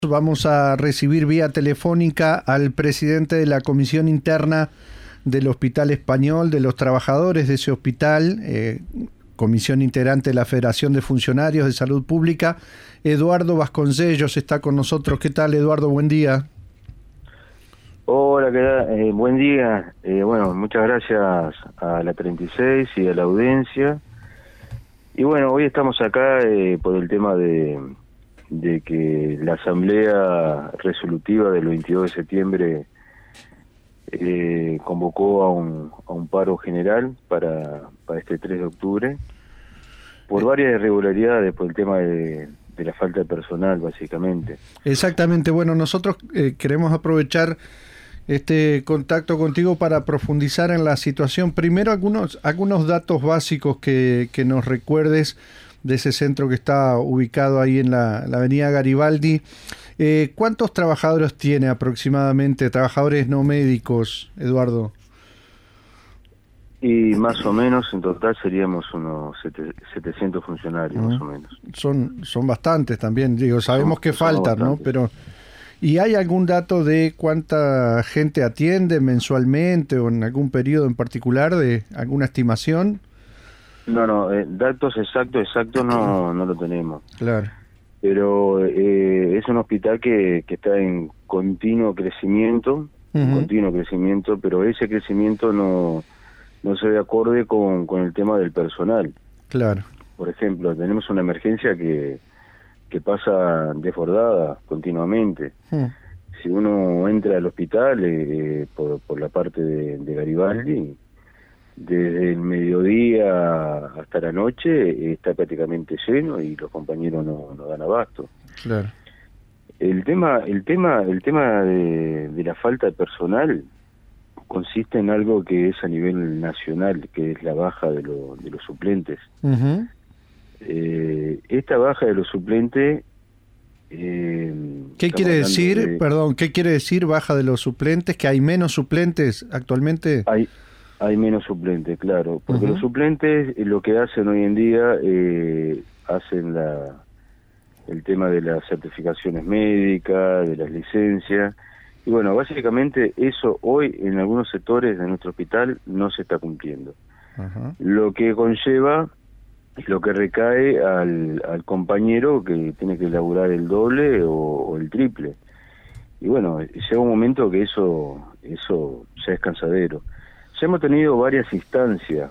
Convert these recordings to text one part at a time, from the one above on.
Vamos a recibir vía telefónica al presidente de la Comisión Interna del Hospital Español, de los trabajadores de ese hospital, comisión integrante de la Federación de Funcionarios de Salud Pública, Eduardo Vasconcellos está con nosotros. ¿Qué tal, Eduardo? Buen día. Hola, ¿qué tal? Buen día. Bueno, muchas gracias a la 36 y a la audiencia. Y bueno, hoy estamos acá por el tema de que la asamblea resolutiva del 22 de septiembre convocó a un paro general para este 3 de octubre por varias irregularidades, por el tema de la falta de personal, básicamente. Exactamente. Bueno, nosotros queremos aprovechar este contacto contigo para profundizar en la situación. Primero, algunos datos básicos que nos recuerdes de ese centro que está ubicado ahí en la avenida Garibaldi. ¿Cuántos trabajadores tiene aproximadamente, trabajadores no médicos, Eduardo? Y más o menos en total seríamos unos 700 funcionarios, más o menos. Son bastantes también, digo, sabemos que faltan, ¿no? Pero, ¿y hay algún dato de cuánta gente atiende mensualmente o en algún periodo en particular, de alguna estimación? No, datos exactos no lo tenemos. Claro. Pero es un hospital que está en continuo crecimiento, pero ese crecimiento no se ve acorde con el tema del personal. Claro. Por ejemplo, tenemos una emergencia que pasa desbordada continuamente. Si uno entra al hospital por la parte de Garibaldi, desde el mediodía hasta la noche está prácticamente lleno y los compañeros no dan abasto. Claro. El tema de la falta de personal consiste en algo que es a nivel nacional, que es la baja de los suplentes. Esta baja de los suplentes... ¿Qué quiere decir, qué quiere decir baja de los suplentes? ¿Que hay menos suplentes actualmente? Hay menos suplentes, claro, porque los suplentes lo que hacen hoy en día, hacen el tema de las certificaciones médicas, de las licencias, y bueno, básicamente eso hoy en algunos sectores de nuestro hospital no se está cumpliendo. Lo que conlleva, lo que recae al compañero que tiene que laburar el doble o el triple. Y bueno, llega un momento que eso ya es cansadero. Ya hemos tenido varias instancias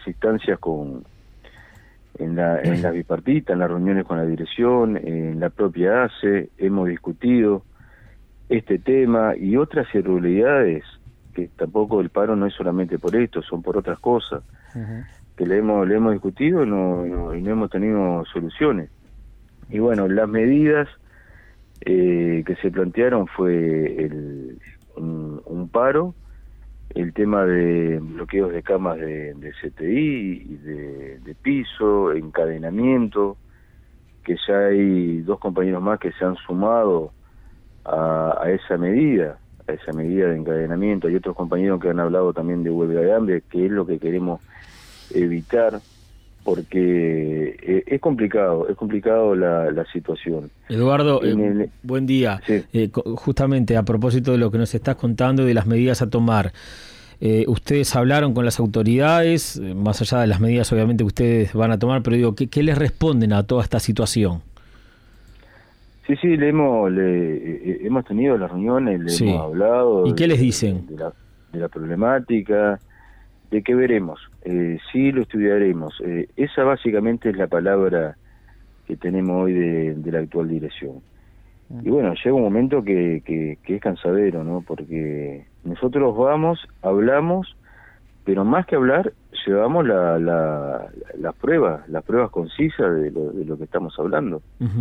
en la bipartita, en las reuniones con la dirección, en la propia ACE, hemos discutido este tema y otras irregularidades, que tampoco el paro no es solamente por esto, son por otras cosas, que le hemos discutido y no hemos tenido soluciones. Y bueno, las medidas que se plantearon fue un paro, el tema de bloqueos de camas de CTI y de piso, encadenamiento, que ya hay 2 compañeros más que se han sumado a esa medida de encadenamiento. Hay otros compañeros que han hablado también de huelga de hambre, que es lo que queremos evitar, porque es complicado la situación. Eduardo, buen día. Sí. Justamente a propósito de lo que nos estás contando y de las medidas a tomar, ustedes hablaron con las autoridades, más allá de las medidas obviamente que ustedes van a tomar, pero digo, ¿qué les responden a toda esta situación? Sí, hemos tenido las reuniones, hemos hablado. ¿Y qué les dicen? De la problemática, de que veremos, sí lo estudiaremos. Esa básicamente es la palabra que tenemos hoy de la actual dirección. Y bueno, llega un momento que es cansadero, ¿no? Porque nosotros hablamos, pero más que hablar, llevamos las pruebas concisas de lo que estamos hablando.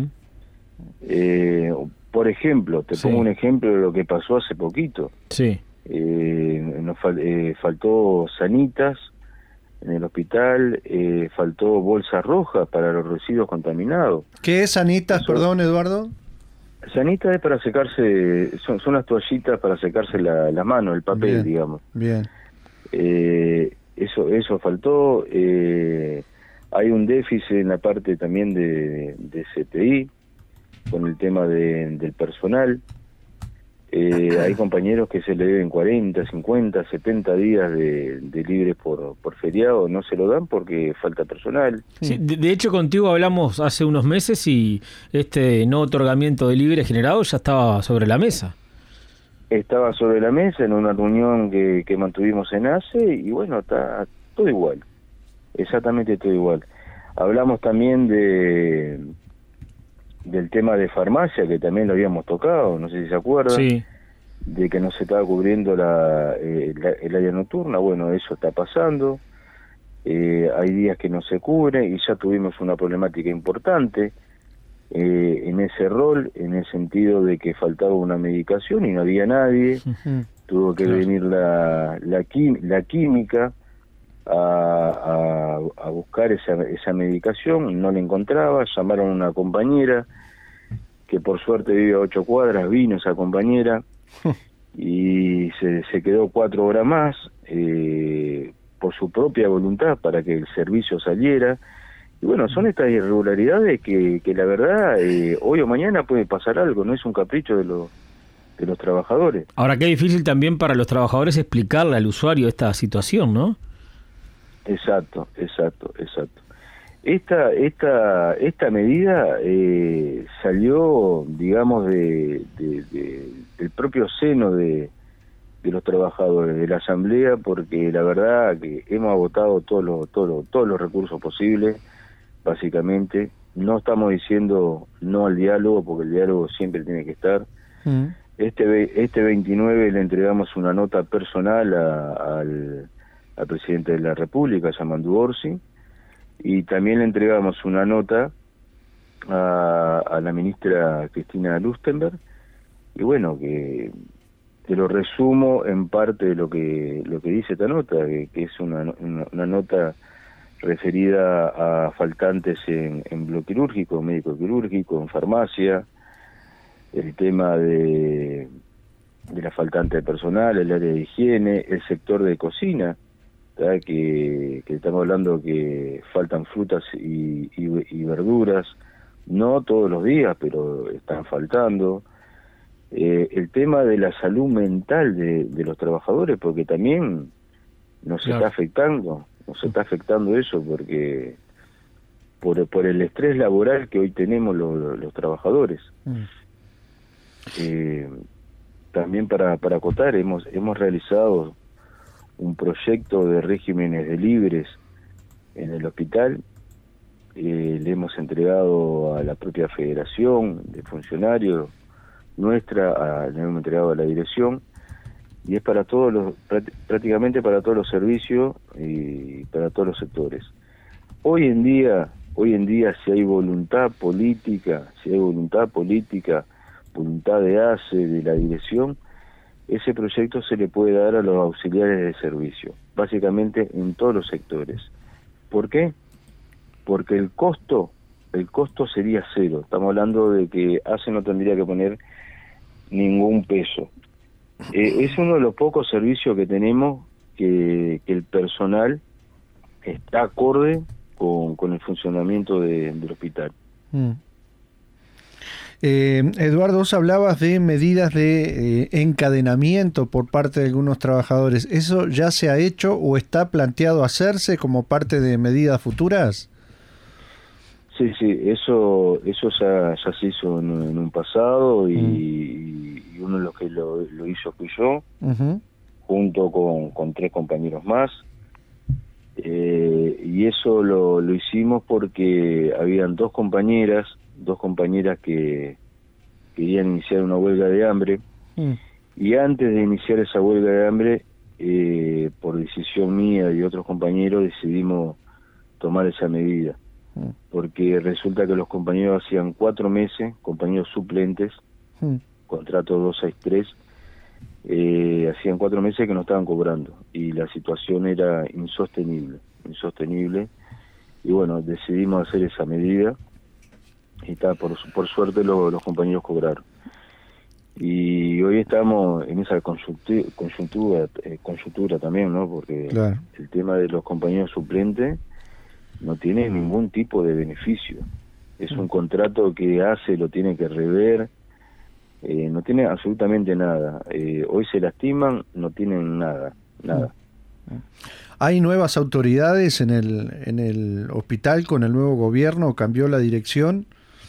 Por ejemplo, te pongo un ejemplo de lo que pasó hace poquito. Sí. Nos faltó sanitas en el hospital, faltó bolsas rojas para los residuos contaminados. ¿Qué es sanitas, perdón, Eduardo? Sanitas es para secarse, son las toallitas para secarse la mano, el papel, digamos. Bien. Eso faltó. Hay un déficit en la parte también de CTI. con el tema del personal. Hay compañeros que se le deben 40, 50, 70 días de libre por feriado, no se lo dan porque falta personal. Sí, de hecho contigo hablamos hace unos meses y este no otorgamiento de libre generado ya estaba sobre la mesa. Estaba sobre la mesa en una reunión que mantuvimos en ACE y bueno, está todo igual, exactamente todo igual. Hablamos también del tema de farmacia, que también lo habíamos tocado, no sé si se acuerdan, sí, de que no se estaba cubriendo el área nocturna. Bueno, eso está pasando, hay días que no se cubre y ya tuvimos una problemática importante en ese rol, en el sentido de que faltaba una medicación y no había nadie. Tuvo que venir la química a buscar esa medicación, no la encontraba, llamaron a una compañera que por suerte vive a 8 cuadras, vino esa compañera y se quedó 4 horas más por su propia voluntad para que el servicio saliera. Y bueno, son estas irregularidades que la verdad hoy o mañana puede pasar algo, no es un capricho de los trabajadores. Ahora, qué difícil también para los trabajadores explicarle al usuario esta situación, ¿no? Exacto. Esta medida salió, digamos, del propio seno de los trabajadores, de la asamblea, porque la verdad que hemos agotado todos los recursos posibles, básicamente. No estamos diciendo no al diálogo, porque el diálogo siempre tiene que estar. Este 29 le entregamos una nota personal al presidente de la República, Yamandu Orsi, y también le entregamos una nota a la ministra Cristina Lustenberg, y bueno, que te lo resumo en parte de lo que dice esta nota, que es una nota referida a faltantes en bloque quirúrgico, médico quirúrgico, en farmacia, el tema de la faltante de personal, el área de higiene, el sector de cocina, ¿verdad? Que estamos hablando que faltan frutas y verduras, no todos los días, pero están faltando. El tema de la salud mental de los trabajadores, porque también nos está afectando eso, porque por el estrés laboral que hoy tenemos los trabajadores. También para acotar, hemos realizado un proyecto de regímenes de libres en el hospital, le hemos entregado a la propia federación de funcionarios nuestra, le hemos entregado a la dirección, y es para prácticamente para todos los servicios y para todos los sectores. Hoy en día si hay voluntad política, voluntad de ACE, de la dirección, ese proyecto se le puede dar a los auxiliares de servicio, básicamente en todos los sectores. ¿Por qué? Porque el costo sería cero. Estamos hablando de que ACE no tendría que poner ningún peso. Es uno de los pocos servicios que tenemos que el personal está acorde con el funcionamiento del hospital. Eduardo, vos hablabas de medidas de encadenamiento por parte de algunos trabajadores. ¿Eso ya se ha hecho o está planteado hacerse como parte de medidas futuras? Sí, eso ya se hizo en un pasado y uno de los que lo hizo fui yo, junto con 3 compañeros más. Y eso lo hicimos porque habían dos compañeras que querían iniciar una huelga de hambre, y antes de iniciar esa huelga de hambre, por decisión mía y otros compañeros, decidimos tomar esa medida, porque resulta que los compañeros hacían 4 meses, compañeros suplentes, contrato 263, hacían 4 meses que no estaban cobrando, y la situación era insostenible, y bueno, decidimos hacer esa medida, y por suerte los compañeros cobraron. Y hoy estamos en esa coyuntura también, ¿no? Porque claro, el tema de los compañeros suplentes no tiene ningún tipo de beneficio. Es un contrato que ACE lo tiene que rever, no tiene absolutamente nada. Hoy se lastiman, no tienen nada. ¿Hay nuevas autoridades en el hospital con el nuevo gobierno? ¿Cambió la dirección?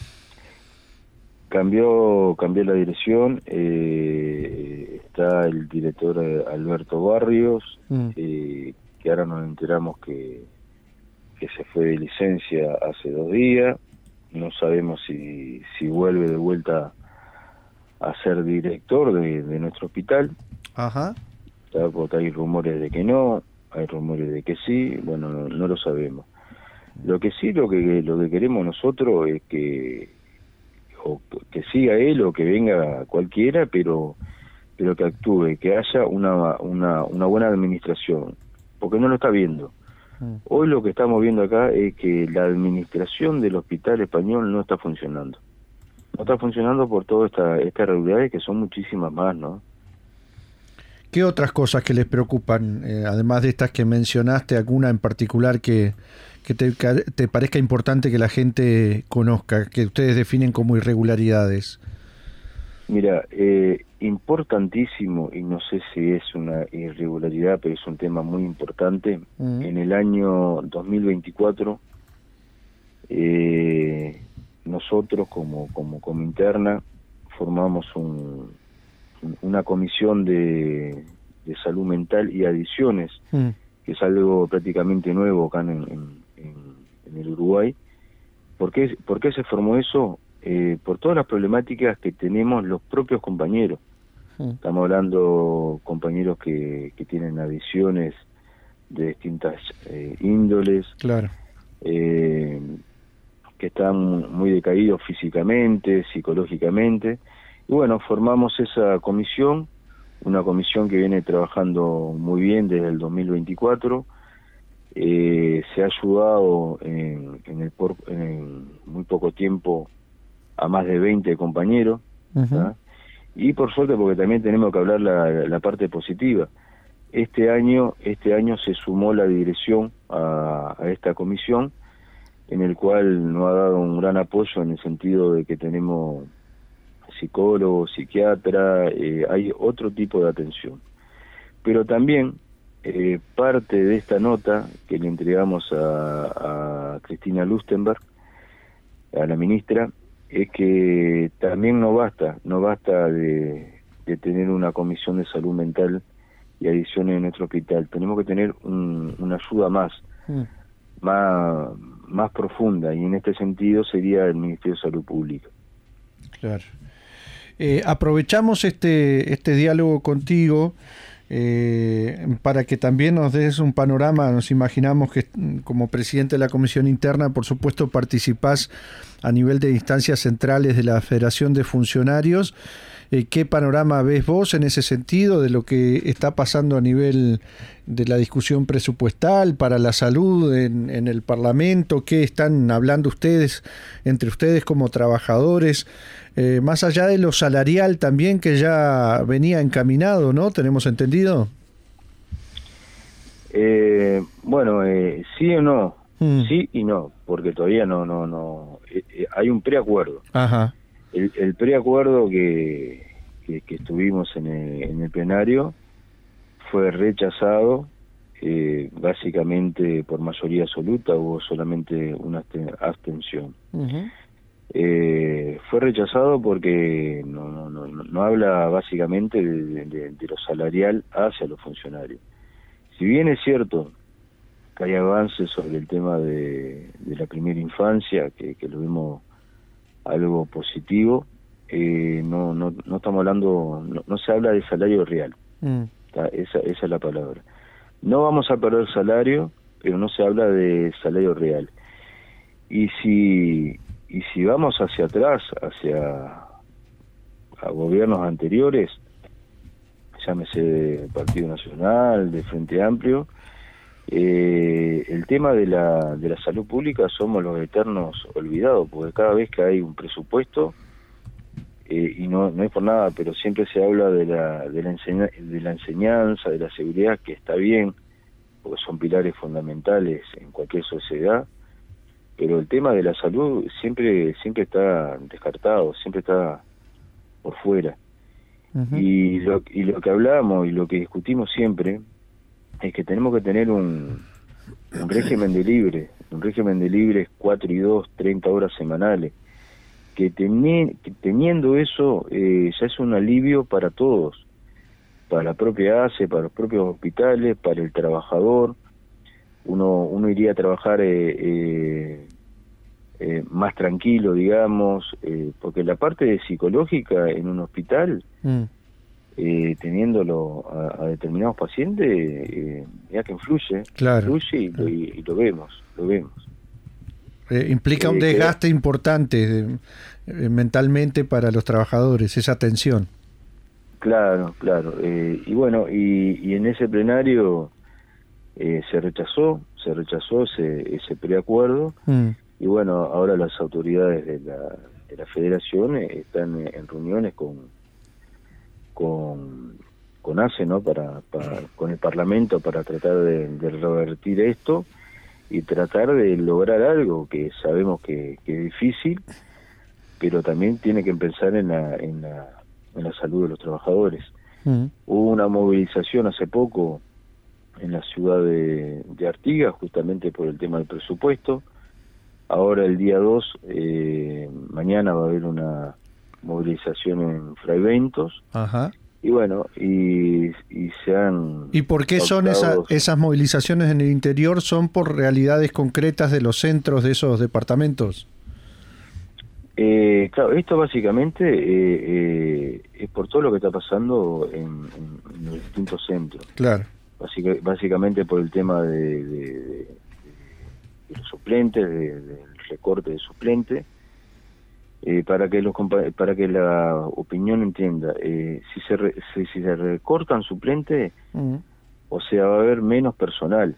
Cambió la dirección, está el director Alberto Barrios, que ahora nos enteramos que se fue de licencia hace 2 días, no sabemos si vuelve de vuelta a ser director de nuestro hospital. Ajá. Porque hay rumores de que no, hay rumores de que sí, bueno, no lo sabemos. Lo que sí, lo que queremos nosotros es que siga él o que venga cualquiera, pero que actúe, que haya una buena administración, porque no lo está viendo. Hoy lo que estamos viendo acá es que la administración del Hospital Español no está funcionando. No está funcionando por todas estas irregularidades, que son muchísimas más, ¿no? ¿Qué otras cosas que les preocupan, además de estas que mencionaste, alguna en particular que te parezca importante que la gente conozca, que ustedes definen como irregularidades? Mira, importantísimo, y no sé si es una irregularidad, pero es un tema muy importante. En el año 2024, nosotros como Cominterna formamos una comisión de salud mental y adicciones, que es algo prácticamente nuevo acá en el Uruguay. ¿Por qué se formó eso? Por todas las problemáticas que tenemos los propios compañeros. Estamos hablando compañeros que tienen adicciones de distintas índoles, claro, que están muy decaídos físicamente, psicológicamente. Y bueno, formamos esa comisión, una comisión que viene trabajando muy bien desde el 2024. Se ha ayudado en muy poco tiempo a más de 20 compañeros, y por suerte, porque también tenemos que hablar la parte positiva. Este año se sumó la dirección a esta comisión, en el cual nos ha dado un gran apoyo en el sentido de que tenemos psicólogos, psiquiatras, hay otro tipo de atención. Pero también parte de esta nota que le entregamos a Cristina Lustenberg, a la ministra, es que también no basta de tener una comisión de salud mental y adicciones en nuestro hospital. Tenemos que tener una ayuda más profunda, y en este sentido sería el Ministerio de Salud Pública. Claro. Aprovechamos este diálogo contigo para que también nos des un panorama. Nos imaginamos que como presidente de la Comisión Interna, por supuesto, participás a nivel de instancias centrales de la Federación de Funcionarios. ¿Qué panorama ves vos en ese sentido de lo que está pasando a nivel de la discusión presupuestal para la salud en el Parlamento? ¿Qué están hablando ustedes, entre ustedes como trabajadores? Más allá de lo salarial también, que ya venía encaminado, ¿no? ¿Tenemos entendido? Bueno, sí o no. Sí y no, porque todavía no. Hay un preacuerdo. Ajá. El preacuerdo que estuvimos en el plenario fue rechazado, básicamente por mayoría absoluta, hubo solamente una abstención. Fue rechazado porque no habla básicamente de lo salarial hacia los funcionarios. Si bien es cierto que hay avances sobre el tema de la primera infancia, que lo vemos algo positivo, no estamos hablando, no se habla de salario real. Esa es la palabra. No vamos a perder salario, pero no se habla de salario real. Y si vamos hacia atrás, a gobiernos anteriores, llámese Partido Nacional, de Frente Amplio, el tema de la salud pública somos los eternos olvidados, porque cada vez que hay un presupuesto, y no es por nada, pero siempre se habla de la enseñanza, de la seguridad, que está bien, porque son pilares fundamentales en cualquier sociedad, pero el tema de la salud siempre está descartado, siempre está por fuera. Uh-huh. Y lo que hablamos y lo que discutimos siempre es que tenemos que tener un régimen de libres 4 y 2, 30 horas semanales, que teniendo eso ya es un alivio para todos, para la propia ACE, para los propios hospitales, para el trabajador. Uno iría a trabajar más tranquilo, digamos, porque la parte psicológica en un hospital, teniéndolo a determinados pacientes, ya que influye, claro, influye y lo vemos. Implica un desgaste importante mentalmente para los trabajadores, esa tensión. Claro. Y bueno, y en ese plenario se rechazó ese preacuerdo. Y bueno, ahora las autoridades de la federación están en reuniones con ACE, ¿no? Con el Parlamento, para tratar de revertir esto y tratar de lograr algo que sabemos que es difícil, pero también tiene que pensar en la salud de los trabajadores. Hubo una movilización hace poco en la ciudad de Artigas, justamente por el tema del presupuesto. Ahora el día 2, mañana va a haber una movilización en Fray Bentos. Ajá. Y bueno, y se han... ¿Y por qué son esas movilizaciones en el interior? ¿Son por realidades concretas de los centros de esos departamentos? Claro, esto básicamente es por todo lo que está pasando en los distintos centros. Claro. Básicamente por el tema de los suplentes, del recorte de suplentes, para que la opinión entienda, si se recortan suplentes, o sea, va a haber menos personal,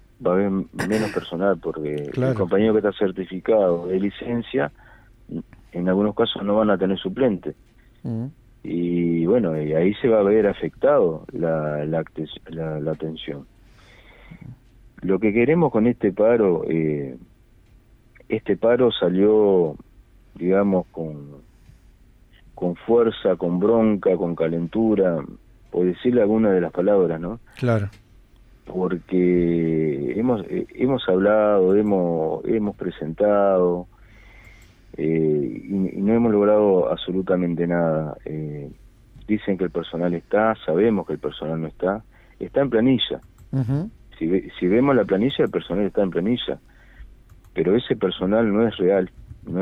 porque claro, el compañero que está certificado de licencia, en algunos casos no van a tener suplente. Y bueno, y ahí se va a ver afectado la atención. Lo que queremos con este paro salió, digamos, con fuerza, con bronca, con calentura, por decirle alguna de las palabras, ¿no? Claro. Porque hemos hablado, hemos presentado, y no hemos logrado absolutamente nada. Dicen que el personal está, sabemos que el personal no está en planilla. Uh-huh. Si vemos la planilla, el personal está en planilla, pero ese personal no es real.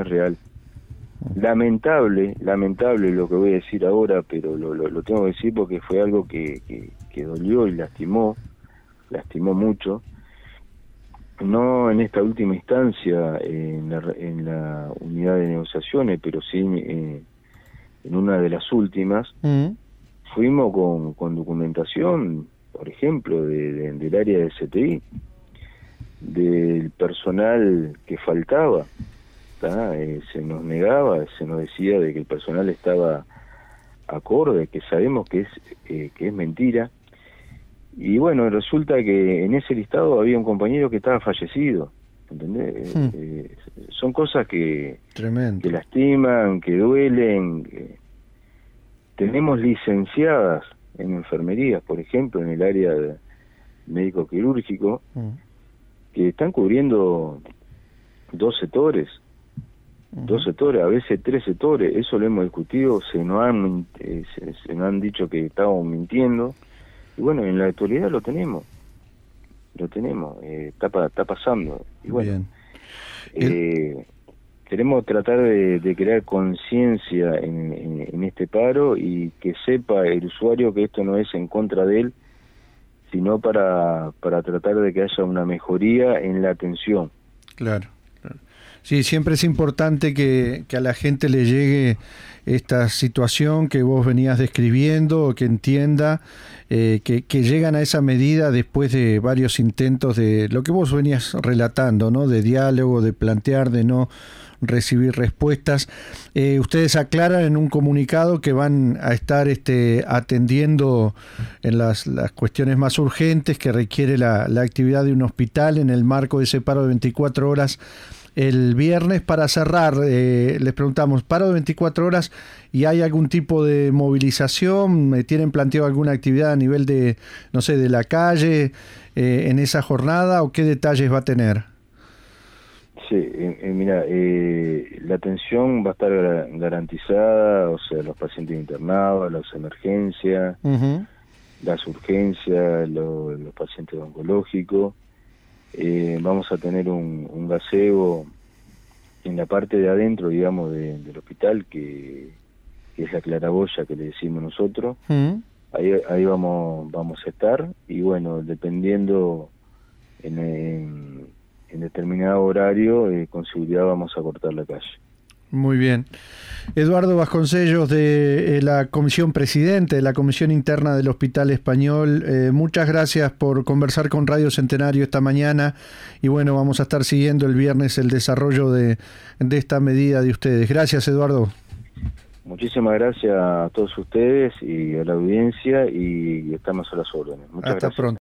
Lamentable lo que voy a decir ahora, pero lo tengo que decir porque fue algo que dolió y lastimó mucho. No en esta última instancia en la unidad de negociaciones, pero sí en una de las últimas. Fuimos con documentación, por ejemplo, del área de CTI, del personal que faltaba, se nos negaba, se nos decía de que el personal estaba acorde, que sabemos que es mentira. Y bueno, resulta que en ese listado había un compañero que estaba fallecido, ¿entendés? Son cosas que lastiman, que duelen. Tenemos licenciadas en enfermería, por ejemplo, en el área de médico quirúrgico, que están cubriendo 2 sectores, a veces 3 sectores. Eso lo hemos discutido, se nos han dicho que estábamos mintiendo. Y bueno, en la actualidad lo tenemos, está pasando. Y bueno, queremos tratar de crear conciencia en este paro y que sepa el usuario que esto no es en contra de él, sino para tratar de que haya una mejoría en la atención. Claro. Sí, siempre es importante que a la gente le llegue esta situación que vos venías describiendo, que entienda que llegan a esa medida después de varios intentos de lo que vos venías relatando, ¿no? De diálogo, de plantear, de no recibir respuestas. Ustedes aclaran en un comunicado que van a estar atendiendo en las cuestiones más urgentes que requiere la actividad de un hospital en el marco de ese paro de 24 horas el viernes. Para cerrar, les preguntamos, paro de 24 horas y hay algún tipo de movilización, ¿tienen planteado alguna actividad a nivel de, no sé, de la calle en esa jornada o qué detalles va a tener? Sí, mira, la atención va a estar garantizada, o sea, los pacientes internados, las emergencias, las urgencias, los pacientes oncológicos. Vamos a tener un gazebo en la parte de adentro, digamos, del hospital, que es la claraboya que le decimos nosotros. Ahí vamos a estar, y bueno, dependiendo en determinado horario, con seguridad vamos a cortar la calle. Muy bien. Eduardo Vasconcellos, de la Comisión Presidente de la Comisión Interna del Hospital Español, muchas gracias por conversar con Radio Centenario esta mañana, y bueno, vamos a estar siguiendo el viernes el desarrollo de esta medida de ustedes. Gracias, Eduardo. Muchísimas gracias a todos ustedes y a la audiencia, y estamos a las órdenes. Muchas gracias. Hasta pronto.